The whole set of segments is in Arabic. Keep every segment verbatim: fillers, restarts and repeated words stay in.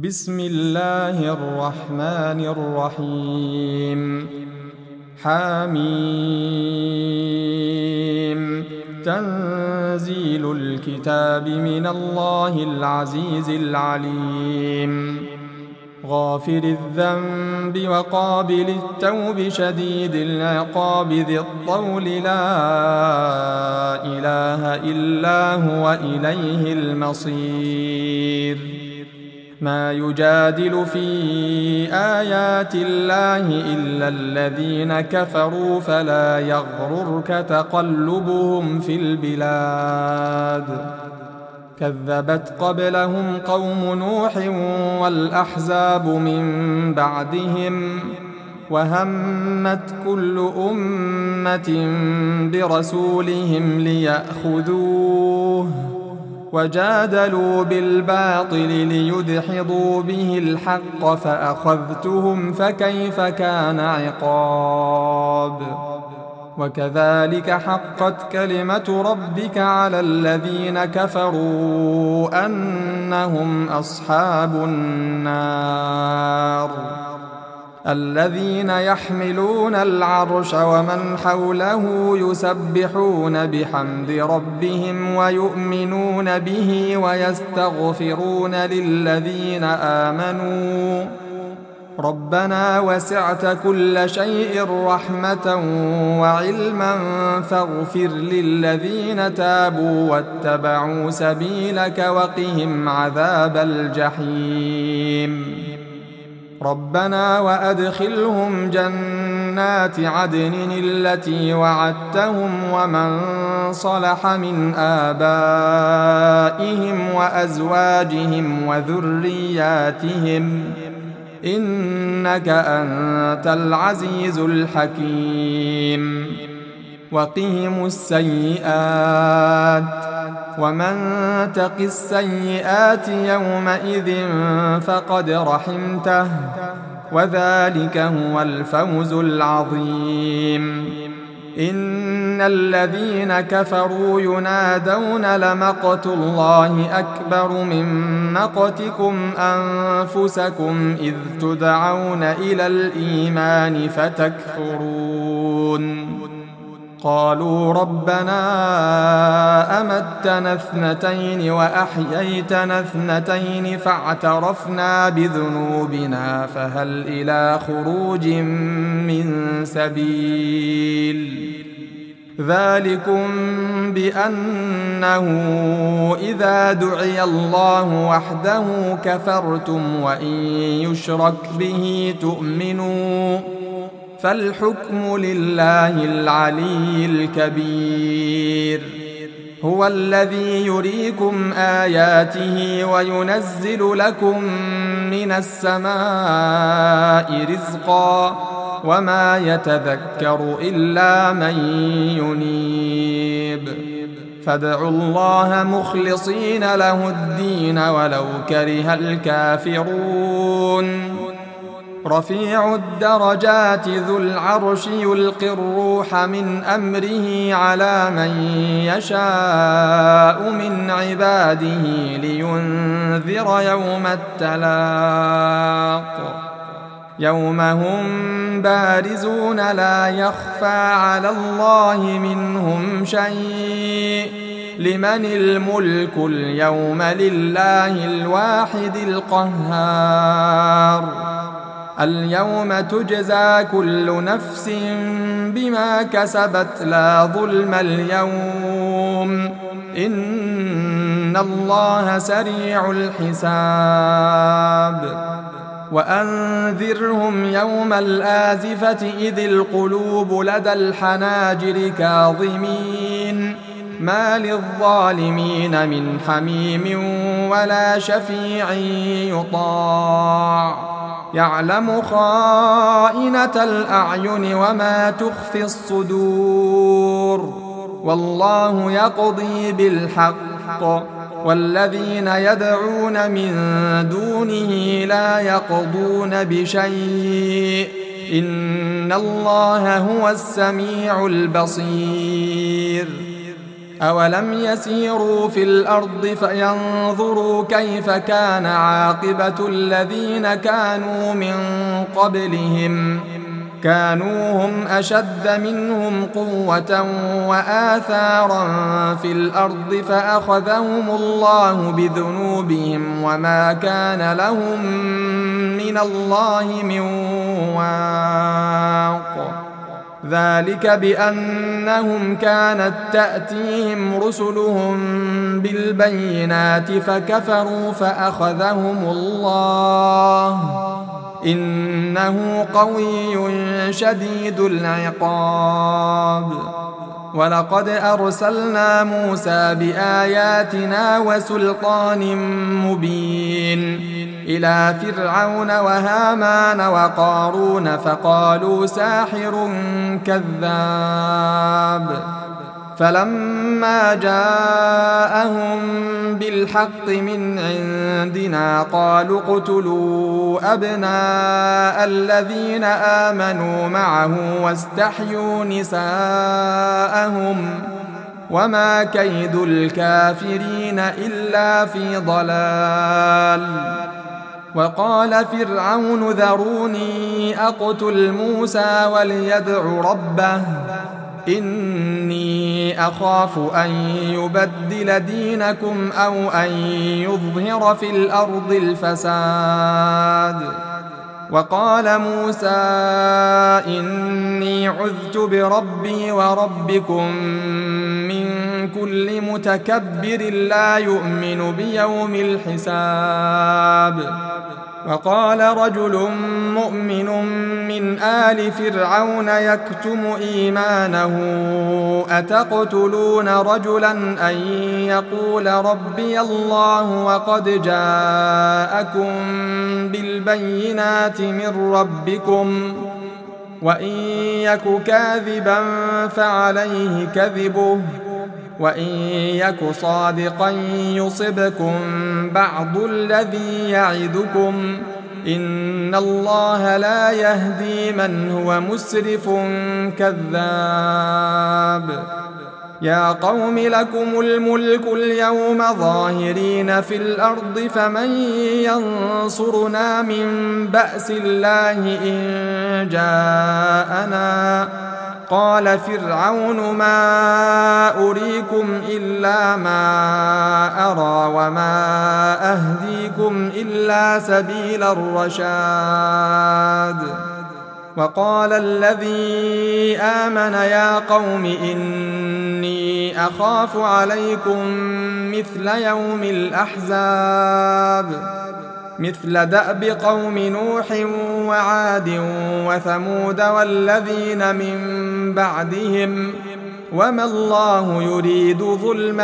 بسم الله الرحمن الرحيم. حميم. تنزيل الكتاب من الله العزيز العليم. غافر الذنب وقابل التوب شديد العقاب ذي الطول لا إله إلا هو إليه المصير. ما يجادل في آيات الله إلا الذين كفروا فلا يغررك تقلبهم في البلاد. كذبت قبلهم قوم نوح والأحزاب من بعدهم وهمت كل أمة برسولهم ليأخذوه وجادلوا بالباطل ليدحضوا به الحق فأخذتهم فكيف كان عقاب. وكذلك حقت كلمة ربك على الذين كفروا أنهم أصحاب النار. الذين يحملون العرش ومن حوله يسبحون بحمد ربهم ويؤمنون به ويستغفرون للذين آمنوا ربنا وسعت كل شيء رحمة وعلما فاغفر للذين تابوا واتبعوا سبيلك وقهم عذاب الجحيم. ربنا وأدخلهم جنات عدن التي وعدتهم ومن صلح من آبائهم وأزواجهم وذرياتهم إنك أنت العزيز الحكيم. وقهم السيئات ومن تق السيئات يومئذ فقد رحمته وذلك هو الفوز العظيم. إن الذين كفروا ينادون لمقت الله أكبر من مقتكم أنفسكم إذ تدعون إلى الإيمان فتكفرون. قالوا ربنا أمتنا اثنتين وأحييتنا اثنتين فاعترفنا بذنوبنا فهل إلى خروج من سبيل. ذلكم بأنه إذا دعي الله وحده كفرتم وإن يشرك به تؤمنوا فالحكم لله العلي الكبير. هو الذي يريكم آياته وينزل لكم من السماء رزقا وما يتذكر إلا من ينيب. فادعوا الله مخلصين له الدين ولو كره الكافرون. رفيع الدرجات ذو العرش يلقي الروح من أمره على من يشاء من عباده لينذر يوم التلاق. يوم هم بارزون لا يخفى على الله منهم شيء. لمن الملك اليوم لله الواحد القهار. اليوم تجزى كل نفس بما كسبت لا ظلم اليوم إن الله سريع الحساب. وأنذرهم يوم الآزفة إذ القلوب لدى الحناجر كاظمين ما للظالمين من حميم ولا شفيع يطاع. يعلم خائنة الأعين وما تخفي الصدور والله يقضي بالحق والذين يدعون من دونه لا يقضون بشيء إن الله هو السميع البصير. أولم يسيروا في الأرض فينظروا كيف كان عاقبة الذين كانوا من قبلهم كانوا هم أشد منهم قوة وآثارا في الأرض فأخذهم الله بذنوبهم وما كان لهم من الله من واق ذلك بأنهم كانت تأتيهم رسلهم بالبينات فكفروا فأخذهم الله إنه قوي شديد العقاب ولقد أرسلنا موسى بآياتنا وسلطان مبين إلى فرعون وهامان وقارون فقالوا ساحر كذاب فلما جاءهم بالحق من عندنا قالوا اقتلوا أبناء الذين آمنوا معه واستحيوا نساءهم وما كيد الكافرين إلا في ضلال وقال فرعون ذروني أقتل موسى وليدع ربه إني أخاف أن يبدل دينكم أو أن يظهر في الأرض الفساد وقال موسى إني عذت بربي وربكم من كل متكبر لا يؤمن بيوم الحساب وقال رجل مؤمن من آل فرعون يكتم إيمانه أتقتلون رجلا أن يقول ربي الله وقد جاءكم بالبينات من ربكم وإن يك كاذبا فعليه كذبه وإن يك صادقا يصبكم بعض الذي يعدكم إن الله لا يهدي من هو مسرف كذاب يا قوم لكم الملك اليوم ظاهرين في الأرض فمن ينصرنا من بأس الله إن جاءنا قال فرعون ما أريكم إلا ما أرى وما أهديكم إلا سبيل الرشاد وقال الذي آمن يا قوم إني أخاف عليكم مثل يوم الأحزاب مثل دأب قوم نوح وعاد وثمود والذين من بعدهم وما الله يريد ظلما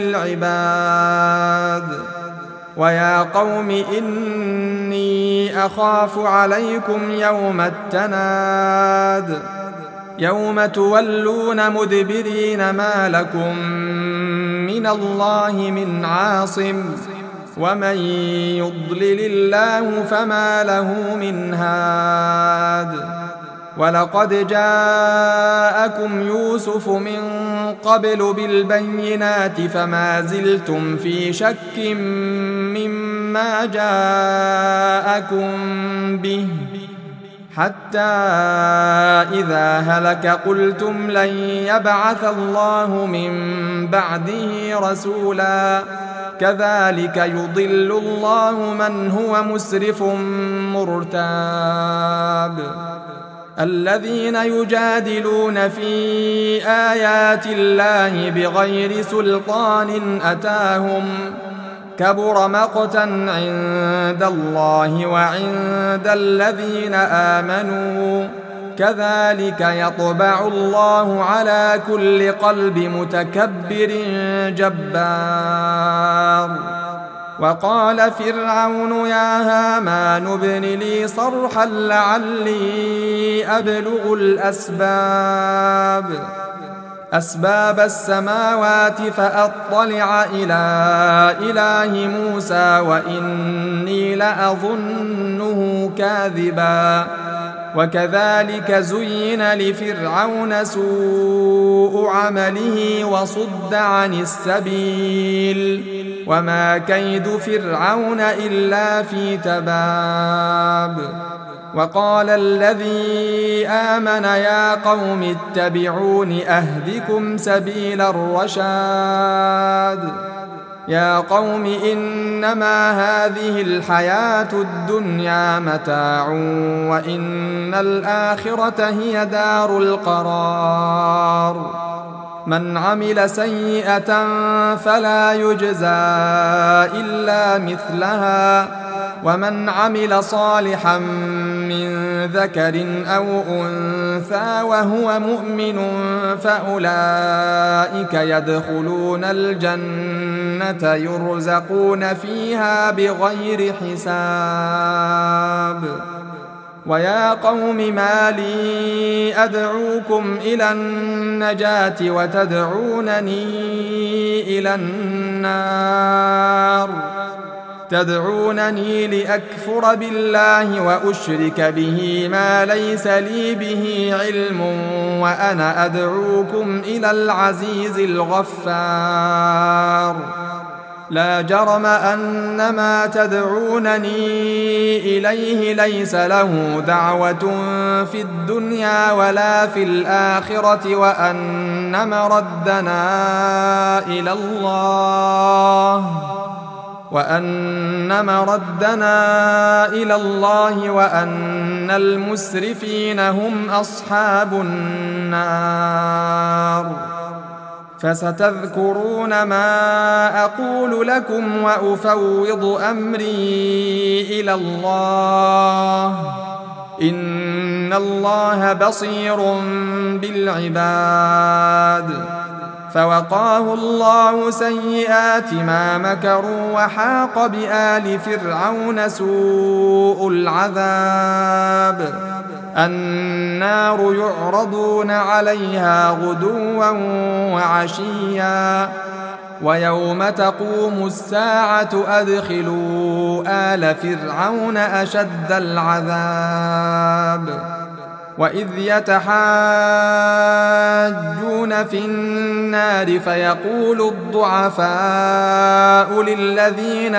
للعباد ويا قوم إني أخاف عليكم يوم التناد يوم تولون مدبرين ما لكم من الله من عاصم ومن يضلل الله فما له من هاد ولقد جاءكم يوسف من قبل بالبينات فما زلتم في شك مما جاءكم به حتى إذا هلك قلتم لن يبعث الله من بعده رسولا كذلك يضل الله من هو مسرف مرتاب الذين يجادلون في آيات الله بغير سلطان أتاهم كبر مقتا عند الله وعند الذين آمنوا كذلك يطبع الله على كل قلب متكبر جبار وقال فرعون يا هامان ابن لي صرحا لعلي أبلغ الأسباب أسباب السماوات فأطلع إلى إله موسى وإني لأظنه كاذبا وكذلك زين لفرعون سوء عمله وصد عن السبيل وما كيد فرعون إلا في تباب. وقال الذي آمن يا قوم اتبعون أهدكم سبيل الرشاد. يا قوم إنما هذه الحياة الدنيا متاع وإن الآخرة هي دار القرار. من عمل سيئة فلا يجزى إلا مثلها ومن عمل صالحا من ذكر أو أنثى وهو مؤمن فأولئك يدخلون الجنة يرزقون فيها بغير حساب. ويا قوم ما لي أدعوكم إلى النجاة وتدعونني إلى النار تدعونني لأكفر بالله وأشرك به ما ليس لي به علم وأنا أدعوكم إلى العزيز الغفار. لا جرم أن ما تدعونني إليه ليس له دعوة في الدنيا ولا في الآخرة وأن مردنا إلى الله وأن مردنا إلى الله وأن المسرفين هم أصحاب النار. فستذكرون ما أقول لكم وأفوض أمري إلى الله إن الله بصير بالعباد. فوقاه الله سيئات ما مكروا وحاق بآل فرعون سوء العذاب. النار يعرضون عليها غدوا وعشيا ويوم تقوم الساعة أدخلوا آل فرعون أشد العذاب. وإذ يتحاجون في النار فيقول الضعفاء للذين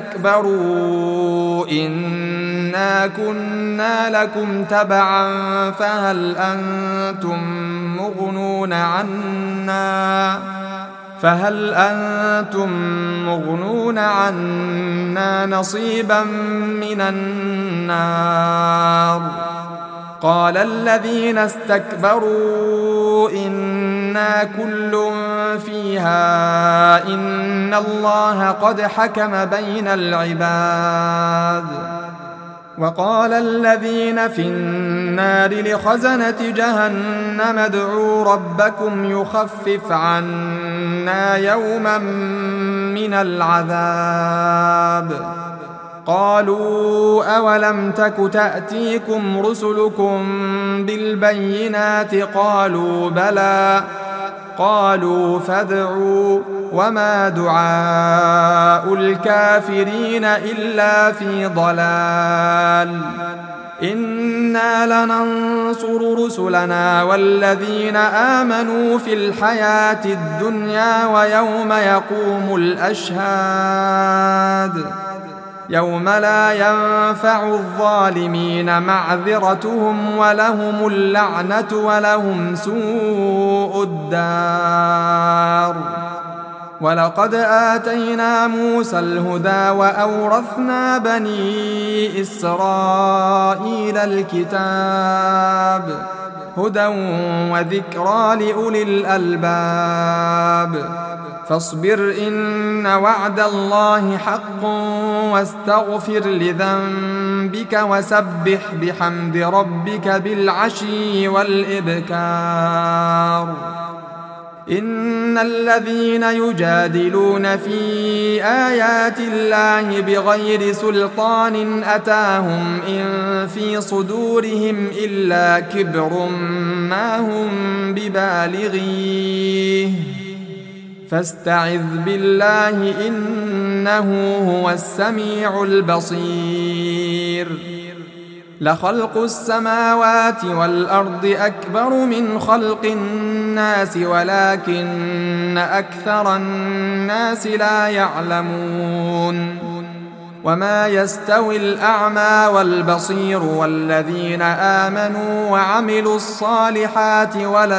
استكبروا إنا كنا لكم تبعا فهل أنتم مغنون عنا فهل أنتم مغنون عنا نصيبا من النار. قال الذين استكبروا إنا كل فيها إن الله قد حكم بين العباد. وقال الذين في النار لخزنة جهنم ادعوا ربكم يخفف عنا يوما من العذاب. قالوا أولم تك تأتيكم رسلكم بالبينات قالوا بلى قالوا فادعوا وما دعاء الكافرين إلا في ضلال. إنا لننصر رسلنا والذين آمنوا في الحياة الدنيا ويوم يقوم الأشهاد يوم لا ينفع الظالمين معذرتهم ولهم اللعنة ولهم سوء الدار. ولقد آتينا موسى الهدى وأورثنا بني إسرائيل الكتاب هدى وذكرى لأولي الألباب. فاصبر إن وعد الله حق واستغفر لذنبك وسبح بحمد ربك بالعشي والإبكار. إن الذين يجادلون في آيات الله بغير سلطان أتاهم إن في صدورهم إلا كبر ما هم ببالغيه فاستعذ بالله إنه هو السميع البصير. لخلق السماوات والأرض أكبر من خلق الناس ولكن أكثر الناس لا يعلمون وما يستوي الأعمى والبصير والذين آمنوا وعملوا الصالحات ولا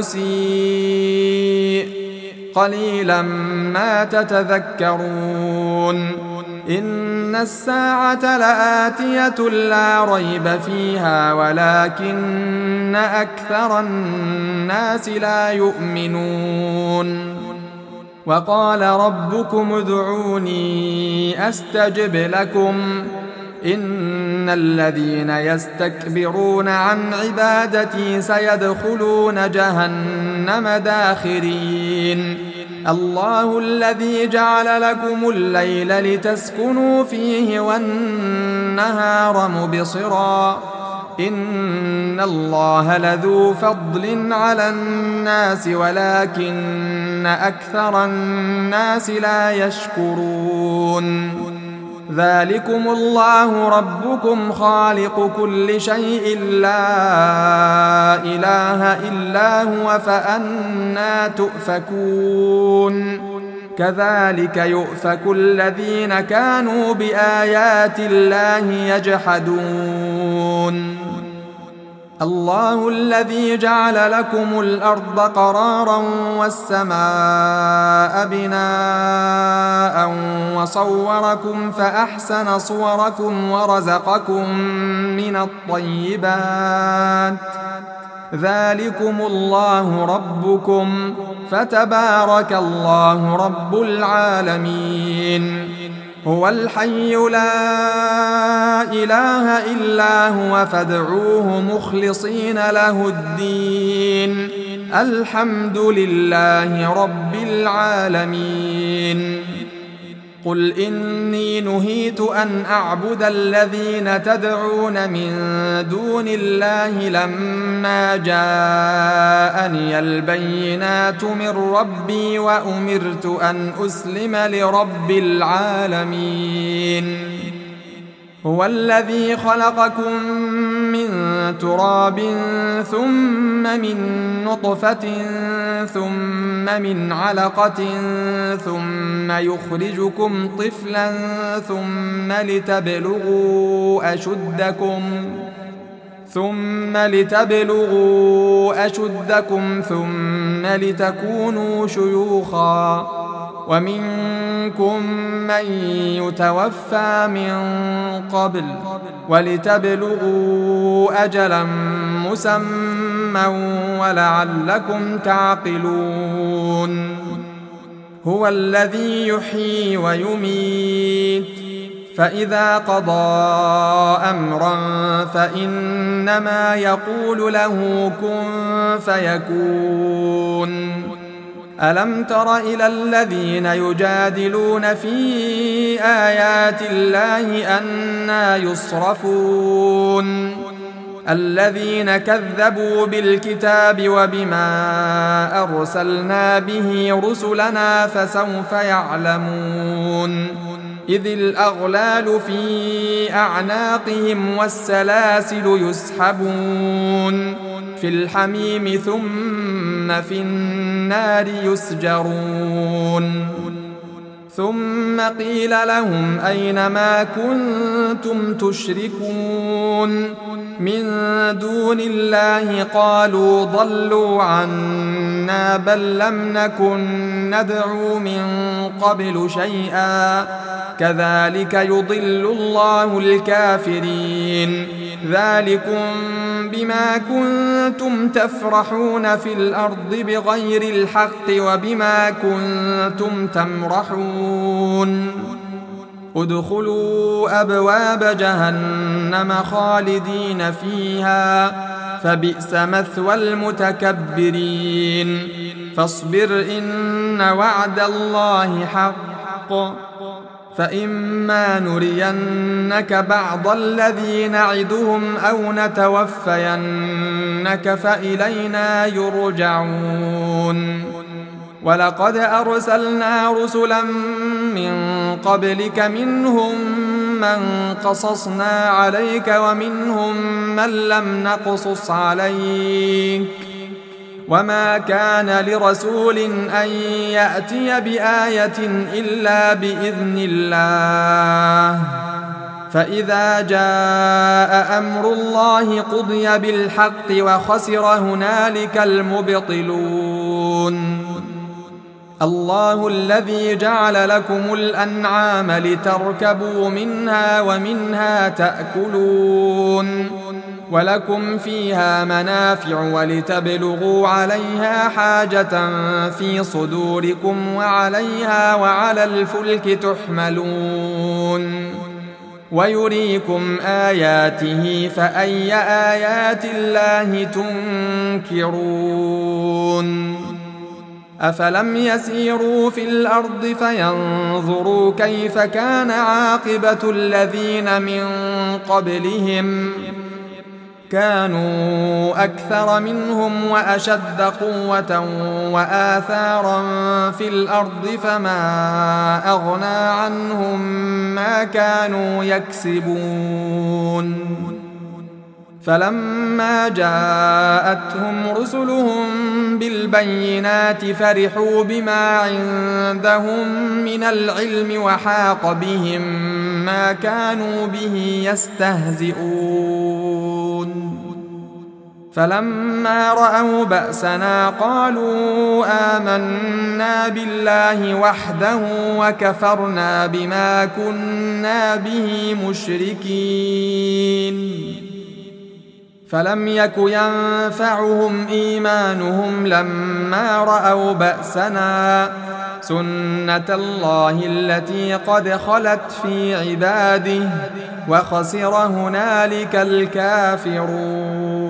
المسيء قليلا ما تتذكرون إن الساعة لآتية لا ريب فيها ولكن أكثر الناس لا يؤمنون وقال ربكم ادعوني أستجب لكم إن الذين يستكبرون عن عبادتي سيدخلون جهنم داخرين الله الذي جعل لكم الليل لتسكنوا فيه والنهار مبصرا إن الله لذو فضل على الناس ولكن أكثر الناس لا يشكرون ذلكم الله ربكم خالق كل شيء لا إله إلا هو فأنى تؤفكون كذلك يؤفك الذين كانوا بآيات الله يجحدون الله الذي جعل لكم الأرض قرارا والسماء بناء وصوركم فأحسن صوركم ورزقكم من الطيبات ذلكم الله ربكم فتبارك الله رب العالمين هو الحي لا إله إلا هو فادعوه مخلصين له الدين الحمد لله رب العالمين قل إني نهيت أن أعبد الذين تدعون من دون الله لما جاءني البينات من ربي وأمرت أن أسلم لرب العالمين هو الذي خلقكم من تراب ثم من نطفة ثم من علقة ثم يخرجكم طفلا ثم لتبلغوا أشدكم ثم لتبلغوا أشدكم ثم لتكونوا شيوخا ومنكم من يتوفى من قبل ولتبلغوا أجلا مسمى ولعلكم تعقلون هو الذي يحيي ويميت فإذا قضى أمرا فإنما يقول له كن فيكون ألم تر إلى الذين يجادلون في آيات الله أنى يصرفون الذين كذبوا بالكتاب وبما أرسلنا به رسلنا فسوف يعلمون إذ الأغلال في أعناقهم والسلاسل يسحبون في الحميم ثم في النار يسجرون ثم قيل لهم أين ما كنتم تشركون من دون الله قالوا ضلوا عنا بل لم نكن ندعو من قبل شيئا كذلك يضل الله الكافرين ذلكم بما كنتم تفرحون في الأرض بغير الحق وبما كنتم تمرحون ادخلوا أبواب جهنم خالدين فيها فبئس مثوى المتكبرين فاصبر إن وعد الله حق فإما نرينك بعض الذي نعدهم أو نتوفينك فإلينا يرجعون ولقد أرسلنا رسلا من قبلك منهم من قصصنا عليك ومنهم من لم نقصص عليك وما كان لرسول أن يأتي بآية إلا بإذن الله فإذا جاء أمر الله قضي بالحق وخسر هنالك المبطلون الله الذي جعل لكم الأنعام لتركبوا منها ومنها تأكلون ولكم فيها منافع ولتبلغوا عليها حاجة في صدوركم وعليها وعلى الفلك تحملون ويريكم آياته فأي آيات الله تنكرون أفلم يسيروا في الأرض فينظروا كيف كان عاقبة الذين من قبلهم كانوا أكثر منهم وأشد قوة وآثارا في الأرض فما أغنى عنهم ما كانوا يكسبون فلما جاءتهم رسلهم بالبينات فرحوا بما عندهم من العلم وحاق بهم ما كانوا به يستهزئون فلما رأوا بأسنا قالوا آمنا بالله وحده وكفرنا بما كنا به مشركين فلم يك ينفعهم إيمانهم لما رأوا بأسنا سنة الله التي قد خلت في عباده وخسر هنالك الكافرون